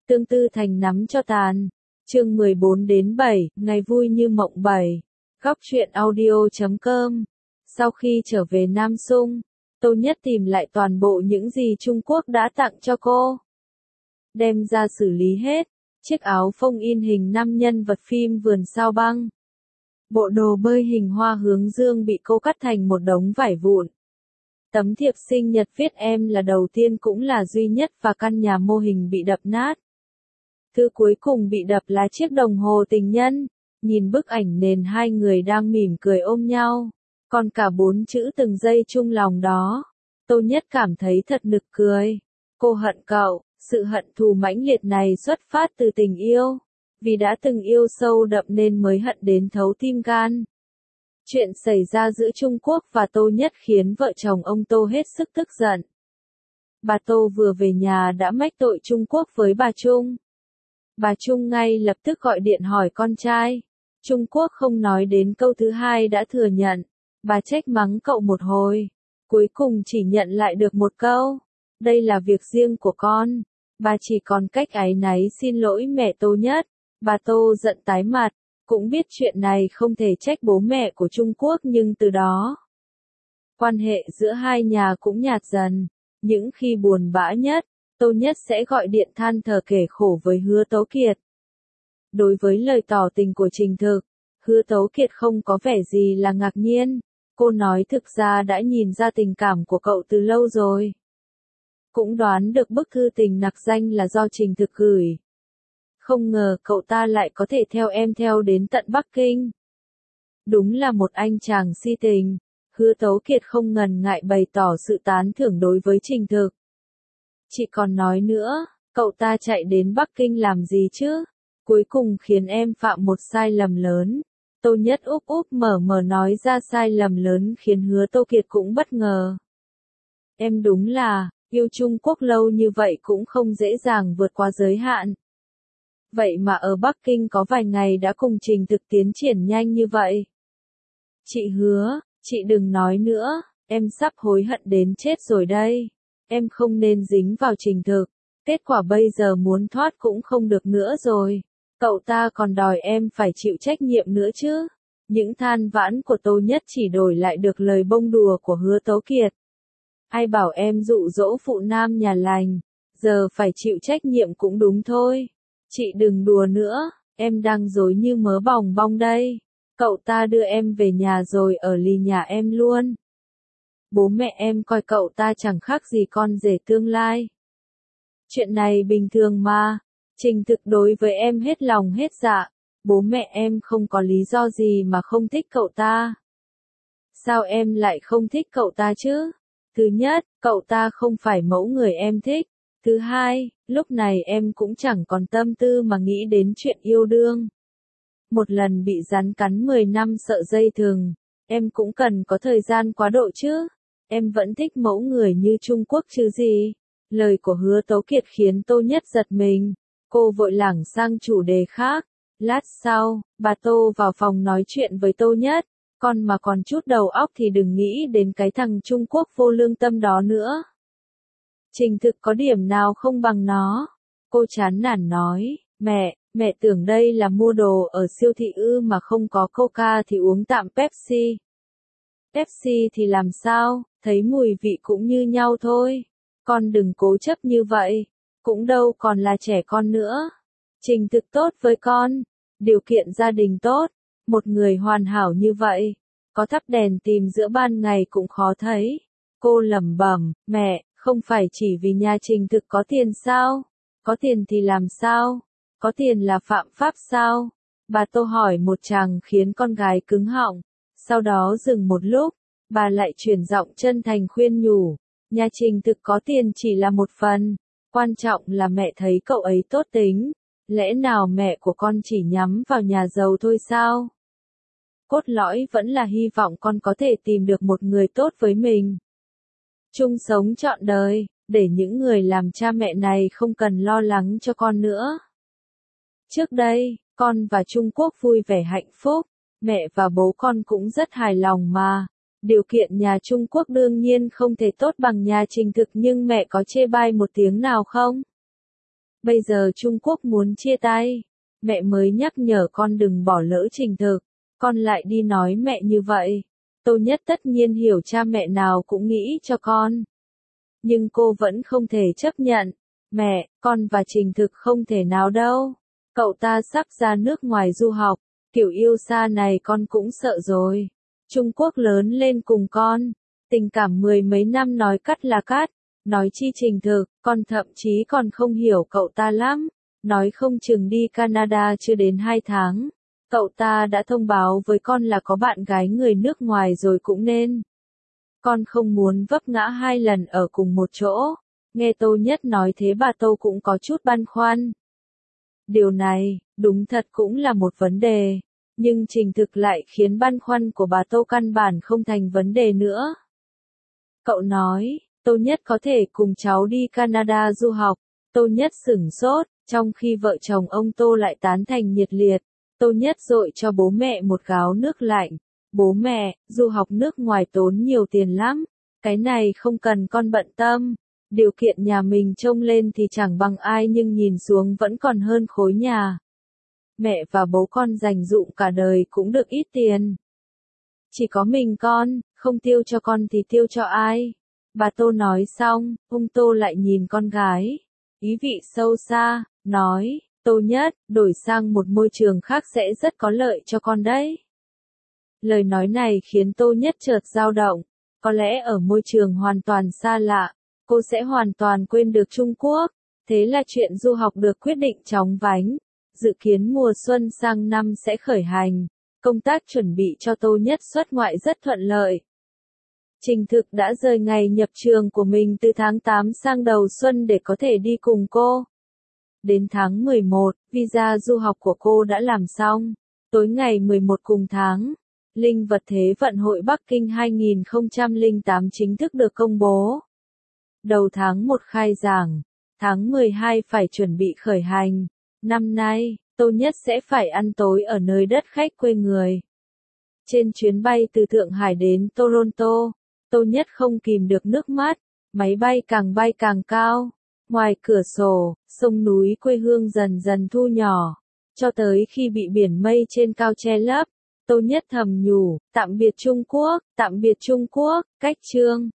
Tương Tư thành nắm cho tàn. Chương 14-7, ngày vui như mộng 7. Góc truyện audio.com. Sau khi trở về Nam Sung, Tô Nhất tìm lại toàn bộ những gì Trung Quốc đã tặng cho cô. Đem ra xử lý hết. Chiếc áo phông in hình 5 nhân vật phim Vườn Sao Băng. Bộ đồ bơi hình hoa hướng dương bị cô cắt thành một đống vải vụn. Tấm thiệp sinh nhật viết em là đầu tiên cũng là duy nhất và căn nhà mô hình bị đập nát. Thứ cuối cùng bị đập là chiếc đồng hồ tình nhân. Nhìn bức ảnh nền hai người đang mỉm cười ôm nhau. Còn cả 4 chữ từng giây chung lòng đó. Tô Nhất cảm thấy thật nực cười. Cô hận cậu. Sự hận thù mãnh liệt này xuất phát từ tình yêu. Vì đã từng yêu sâu đậm nên mới hận đến thấu tim gan. Chuyện xảy ra giữa Trung Quốc và Tô Nhất khiến vợ chồng ông Tô hết sức tức giận. Bà Tô vừa về nhà đã mách tội Trung Quốc với bà Trung. Bà Trung ngay lập tức gọi điện hỏi con trai. Trung Quốc không nói đến câu thứ hai đã thừa nhận. Bà trách mắng cậu một hồi. Cuối cùng chỉ nhận lại được một câu. Đây là việc riêng của con. Bà chỉ còn cách áy náy xin lỗi mẹ Tô Nhất. Bà Tô giận tái mặt. Cũng biết chuyện này không thể trách bố mẹ của Trung Quốc nhưng từ đó, quan hệ giữa hai nhà cũng nhạt dần. Những khi buồn bã nhất, Tô Nhất sẽ gọi điện than thở kể khổ với Hứa Tấu Kiệt. Đối với lời tỏ tình của Trình Thực, Hứa Tấu Kiệt không có vẻ gì là ngạc nhiên. Cô nói thực ra đã nhìn ra tình cảm của cậu từ lâu rồi. Cũng đoán được bức thư tình nặc danh là do Trình Thực gửi. Không ngờ cậu ta lại có thể theo em theo đến tận Bắc Kinh. Đúng là một anh chàng si tình. Hứa Tấu Kiệt không ngần ngại bày tỏ sự tán thưởng đối với Trình Thực. Chị còn nói nữa, cậu ta chạy đến Bắc Kinh làm gì chứ? Cuối cùng khiến em phạm một sai lầm lớn. Tô Nhất úp úp mở mở nói ra sai lầm lớn khiến Hứa Tấu Kiệt cũng bất ngờ. Em đúng là, yêu Trung Quốc lâu như vậy cũng không dễ dàng vượt qua giới hạn. Vậy mà ở Bắc Kinh có vài ngày đã cùng Trình Thực tiến triển nhanh như vậy. Chị Hứa, chị đừng nói nữa, em sắp hối hận đến chết rồi đây. Em không nên dính vào Trình Thực, kết quả bây giờ muốn thoát cũng không được nữa rồi. Cậu ta còn đòi em phải chịu trách nhiệm nữa chứ. Những than vãn của Tô Nhất chỉ đổi lại được lời bông đùa của Hứa Tấu Kiệt. Ai bảo em dụ dỗ phụ nam nhà lành, giờ phải chịu trách nhiệm cũng đúng thôi. Chị đừng đùa nữa, em đang dối như mớ bòng bong đây. Cậu ta đưa em về nhà rồi ở lì nhà em luôn. Bố mẹ em coi cậu ta chẳng khác gì con rể tương lai. Chuyện này bình thường mà. Trình Thực đối với em hết lòng hết dạ. Bố mẹ em không có lý do gì mà không thích cậu ta. Sao em lại không thích cậu ta chứ? Thứ nhất, cậu ta không phải mẫu người em thích. Thứ hai, lúc này em cũng chẳng còn tâm tư mà nghĩ đến chuyện yêu đương. Một lần bị rắn cắn 10 năm sợ dây thừng, em cũng cần có thời gian quá độ chứ. Em vẫn thích mẫu người như Trung Quốc chứ gì. Lời của Hứa Tấu Kiệt khiến Tô Nhất giật mình. Cô vội lảng sang chủ đề khác. Lát sau, bà Tô vào phòng nói chuyện với Tô Nhất. Con mà còn chút đầu óc thì đừng nghĩ đến cái thằng Trung Quốc vô lương tâm đó nữa. Trình Thực có điểm nào không bằng nó. Cô chán nản nói, mẹ tưởng đây là mua đồ ở siêu thị ư mà không có Coca thì uống tạm Pepsi. Pepsi thì làm sao, thấy mùi vị cũng như nhau thôi. Con đừng cố chấp như vậy, cũng đâu còn là trẻ con nữa. Trình Thực tốt với con, điều kiện gia đình tốt, một người hoàn hảo như vậy, có thắp đèn tìm giữa ban ngày cũng khó thấy. Cô lẩm bẩm, mẹ, không phải chỉ vì nhà Trình Thực có tiền sao? Có tiền thì làm sao? Có tiền là phạm pháp sao? Bà Tô hỏi một chàng khiến con gái cứng họng. Sau đó dừng một lúc, bà lại chuyển giọng chân thành khuyên nhủ. Nhà Trình Thực có tiền chỉ là một phần. Quan trọng là mẹ thấy cậu ấy tốt tính. Lẽ nào mẹ của con chỉ nhắm vào nhà giàu thôi sao? Cốt lõi vẫn là hy vọng con có thể tìm được một người tốt với mình. Chung sống trọn đời, để những người làm cha mẹ này không cần lo lắng cho con nữa. Trước đây, con và Trung Quốc vui vẻ hạnh phúc, mẹ và bố con cũng rất hài lòng mà. Điều kiện nhà Trung Quốc đương nhiên không thể tốt bằng nhà Trình Thực nhưng mẹ có chê bai một tiếng nào không? Bây giờ Trung Quốc muốn chia tay. Mẹ mới nhắc nhở con đừng bỏ lỡ Trình Thực. Con lại đi nói mẹ như vậy. Tô Nhất tất nhiên hiểu cha mẹ nào cũng nghĩ cho con. Nhưng cô vẫn không thể chấp nhận. Mẹ, con và Trình Thực không thể nào đâu. Cậu ta sắp ra nước ngoài du học. Kiểu yêu xa này con cũng sợ rồi. Trung Quốc lớn lên cùng con. Tình cảm mười mấy năm nói cắt là cắt. Nói chi Trình Thực, con thậm chí còn không hiểu cậu ta lắm. Nói không chừng đi Canada chưa đến 2 tháng. Cậu ta đã thông báo với con là có bạn gái người nước ngoài rồi cũng nên. Con không muốn vấp ngã 2 lần ở cùng một chỗ. Nghe Tô Nhất nói thế bà Tô cũng có chút băn khoăn. Điều này, đúng thật cũng là một vấn đề. Nhưng Trình Thực lại khiến băn khoăn của bà Tô căn bản không thành vấn đề nữa. Cậu nói, Tô Nhất có thể cùng cháu đi Canada du học. Tô Nhất sửng sốt, trong khi vợ chồng ông Tô lại tán thành nhiệt liệt. Tô Nhất dội cho bố mẹ một gáo nước lạnh. Bố mẹ, du học nước ngoài tốn nhiều tiền lắm. Cái này không cần con bận tâm. Điều kiện nhà mình trông lên thì chẳng bằng ai nhưng nhìn xuống vẫn còn hơn khối nhà. Mẹ và bố con dành dụm cả đời cũng được ít tiền. Chỉ có mình con, không tiêu cho con thì tiêu cho ai? Bà Tô nói xong, ông Tô lại nhìn con gái. Ý vị sâu xa, nói, Tô Nhất, đổi sang một môi trường khác sẽ rất có lợi cho con đấy. Lời nói này khiến Tô Nhất chợt dao động. Có lẽ ở môi trường hoàn toàn xa lạ, cô sẽ hoàn toàn quên được Trung Quốc. Thế là chuyện du học được quyết định chóng vánh. Dự kiến mùa xuân sang năm sẽ khởi hành. Công tác chuẩn bị cho Tô Nhất xuất ngoại rất thuận lợi. Trình Thực đã rời ngày nhập trường của mình từ tháng 8 sang đầu xuân để có thể đi cùng cô. Đến tháng 11, visa du học của cô đã làm xong. Tối ngày 11 cùng tháng, Linh vật Thế vận hội Bắc Kinh 2008 chính thức được công bố. Đầu tháng 1 khai giảng, tháng 12 phải chuẩn bị khởi hành. Năm nay, Tô Nhất sẽ phải ăn tối ở nơi đất khách quê người. Trên chuyến bay từ Thượng Hải đến Toronto, Tô Nhất không kìm được nước mắt, máy bay càng cao. Ngoài cửa sổ, sông núi quê hương dần dần thu nhỏ, cho tới khi bị biển mây trên cao che lấp. Tô Nhất thầm nhủ, tạm biệt Trung Quốc, cách chương.